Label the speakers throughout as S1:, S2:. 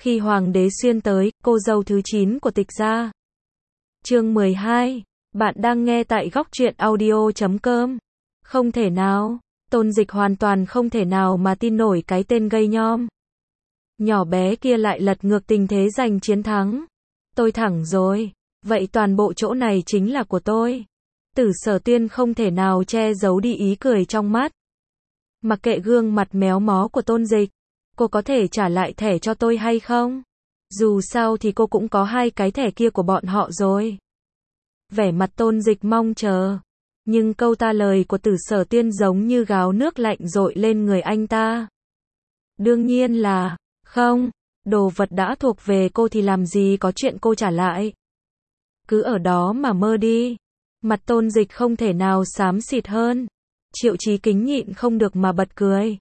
S1: Khi hoàng đế xuyên tới, cô dâu thứ 9 của Tịch gia. Chương 12. Bạn đang nghe tại góc truyện audio.com. Không thể nào, Tôn Dịch hoàn toàn không thể nào mà tin nổi cái tên gây nhom nhỏ bé kia lại lật ngược tình thế giành chiến thắng. Tôi thẳng rồi, vậy toàn bộ chỗ này chính là của tôi. Tử Sở Tuyên không thể nào che giấu đi ý cười trong mắt. Mặc kệ gương mặt méo mó của Tôn Dịch, cô có thể trả lại thẻ cho tôi hay không? Dù sao thì cô cũng có 2 cái thẻ kia của bọn họ rồi. Vẻ mặt Tôn Dịch mong chờ. Nhưng câu ta lời của Tử Sở Tuyên giống như gáo nước lạnh dội lên người anh ta. Đương nhiên là, không, đồ vật đã thuộc về cô thì làm gì có chuyện cô trả lại. Cứ ở đó mà mơ đi. Mặt Tôn Dịch không thể nào xám xịt hơn. Triệu Chí Kính nhịn không được mà bật cười.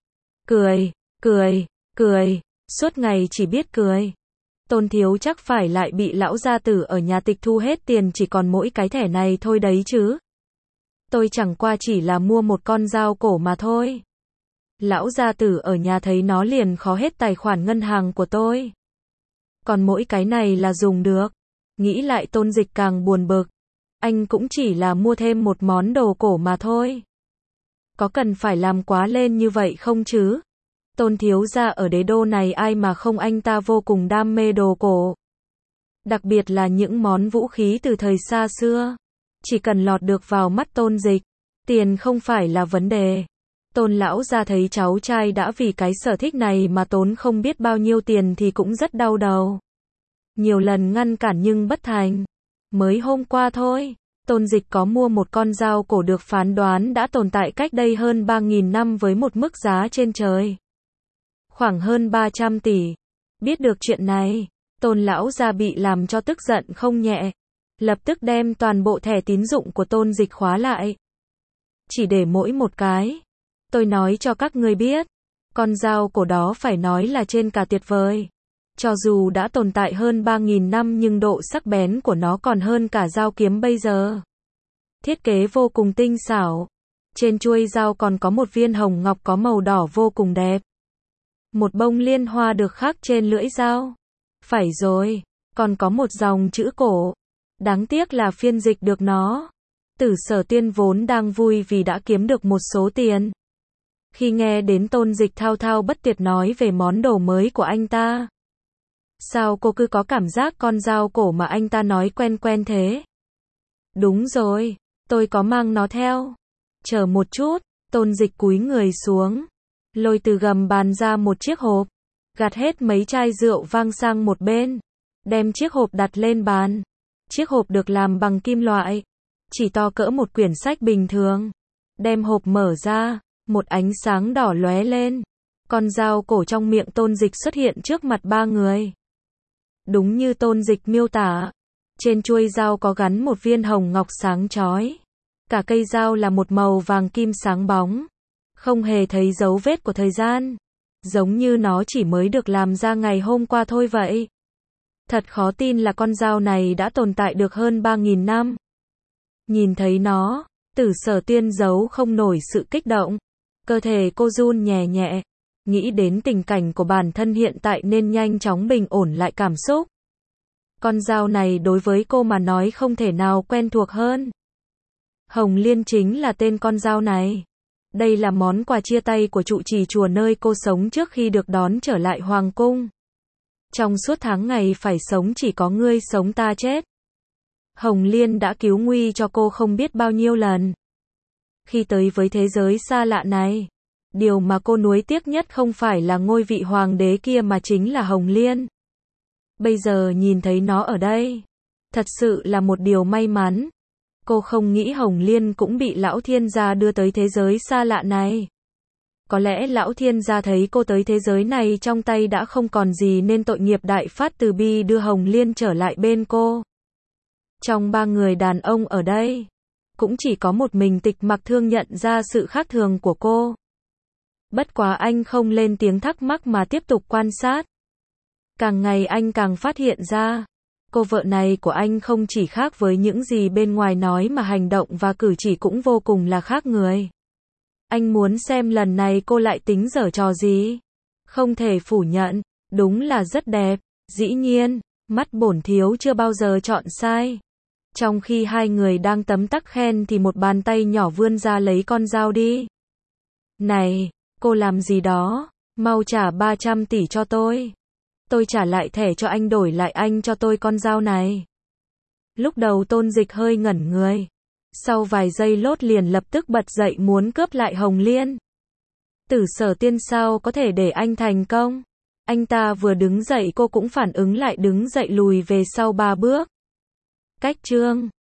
S1: Cười, suốt ngày chỉ biết cười. Tôn thiếu chắc phải lại bị lão gia tử ở nhà tịch thu hết tiền chỉ còn mỗi cái thẻ này thôi đấy chứ. Tôi chẳng qua chỉ là mua một con dao cổ mà thôi. Lão gia tử ở nhà thấy nó liền khó hết tài khoản ngân hàng của tôi. Còn mỗi cái này là dùng được. Nghĩ lại Tôn Dịch càng buồn bực. Anh cũng chỉ là mua thêm một món đồ cổ mà thôi. Có cần phải làm quá lên như vậy không chứ? Tôn thiếu gia ở đế đô này ai mà không, anh ta vô cùng đam mê đồ cổ. Đặc biệt là những món vũ khí từ thời xa xưa. Chỉ cần lọt được vào mắt Tôn Dịch, tiền không phải là vấn đề. Tôn lão gia thấy cháu trai đã vì cái sở thích này mà tốn không biết bao nhiêu tiền thì cũng rất đau đầu. Nhiều lần ngăn cản nhưng bất thành. Mới hôm qua thôi, Tôn Dịch có mua một con dao cổ được phán đoán đã tồn tại cách đây hơn 3.000 năm với một mức giá trên trời. Khoảng hơn 300 tỷ. Biết được chuyện này, Tôn lão gia bị làm cho tức giận không nhẹ. Lập tức đem toàn bộ thẻ tín dụng của Tôn Dịch khóa lại. Chỉ để mỗi một cái. Tôi nói cho các ngươi biết, con dao cổ đó phải nói là trên cả tuyệt vời. Cho dù đã tồn tại hơn 3.000 năm nhưng độ sắc bén của nó còn hơn cả dao kiếm bây giờ. Thiết kế vô cùng tinh xảo. Trên chuôi dao còn có một viên hồng ngọc có màu đỏ vô cùng đẹp. Một bông liên hoa được khắc trên lưỡi dao. Phải rồi, còn có một dòng chữ cổ. Đáng tiếc là phiên dịch được nó. Tử Sở Tuyên vốn đang vui vì đã kiếm được một số tiền. Khi nghe đến Tôn Dịch thao thao bất tuyệt nói về món đồ mới của anh ta. Sao cô cứ có cảm giác con dao cổ mà anh ta nói quen quen thế? Đúng rồi, tôi có mang nó theo. Chờ một chút, Tôn Dịch cúi người xuống. Lôi từ gầm bàn ra một chiếc hộp. Gạt hết mấy chai rượu vang sang một bên. Đem chiếc hộp đặt lên bàn. Chiếc hộp được làm bằng kim loại. Chỉ to cỡ một quyển sách bình thường. Đem hộp mở ra. Một ánh sáng đỏ lóe lên. Con dao cổ trong miệng Tôn Dịch xuất hiện trước mặt 3 người. Đúng như Tôn Dịch miêu tả. Trên chuôi dao có gắn một viên hồng ngọc sáng chói. Cả cây dao là một màu vàng kim sáng bóng. Không hề thấy dấu vết của thời gian. Giống như nó chỉ mới được làm ra ngày hôm qua thôi vậy. Thật khó tin là con dao này đã tồn tại được hơn 3.000 năm. Nhìn thấy nó, Tử Sở Tuyên giấu không nổi sự kích động. Cơ thể cô run nhẹ nhẹ. Nghĩ đến tình cảnh của bản thân hiện tại nên nhanh chóng bình ổn lại cảm xúc. Con dao này đối với cô mà nói không thể nào quen thuộc hơn. Hồng Liên chính là tên con dao này. Đây là món quà chia tay của trụ trì chùa nơi cô sống trước khi được đón trở lại hoàng cung. Trong suốt tháng ngày phải sống chỉ có ngươi sống ta chết. Hồng Liên đã cứu nguy cho cô không biết bao nhiêu lần. Khi tới với thế giới xa lạ này, điều mà cô nuối tiếc nhất không phải là ngôi vị hoàng đế kia mà chính là Hồng Liên. Bây giờ nhìn thấy nó ở đây, thật sự là một điều may mắn. Cô không nghĩ Hồng Liên cũng bị Lão Thiên Gia đưa tới thế giới xa lạ này. Có lẽ Lão Thiên Gia thấy cô tới thế giới này trong tay đã không còn gì nên tội nghiệp đại phát từ bi đưa Hồng Liên trở lại bên cô. Trong 3 người đàn ông ở đây, cũng chỉ có một mình Tịch Mặc Thương nhận ra sự khác thường của cô. Bất quá anh không lên tiếng thắc mắc mà tiếp tục quan sát. Càng ngày anh càng phát hiện ra, cô vợ này của anh không chỉ khác với những gì bên ngoài nói mà hành động và cử chỉ cũng vô cùng là khác người. Anh muốn xem lần này cô lại tính giở trò gì. Không thể phủ nhận, đúng là rất đẹp. Dĩ nhiên, mắt bổn thiếu chưa bao giờ chọn sai. Trong khi hai người đang tấm tắc khen thì một bàn tay nhỏ vươn ra lấy con dao đi. Này, cô làm gì đó, mau trả 300 tỷ cho tôi. Tôi trả lại thẻ cho anh đổi lại anh cho tôi con dao này. Lúc đầu Tôn Dịch hơi ngẩn người. Sau vài giây lốt liền lập tức bật dậy muốn cướp lại Hồng Liên. Tử Sở Tiên sao có thể để anh thành công? Anh ta vừa đứng dậy cô cũng phản ứng lại đứng dậy lùi về sau 3 bước. Cách chương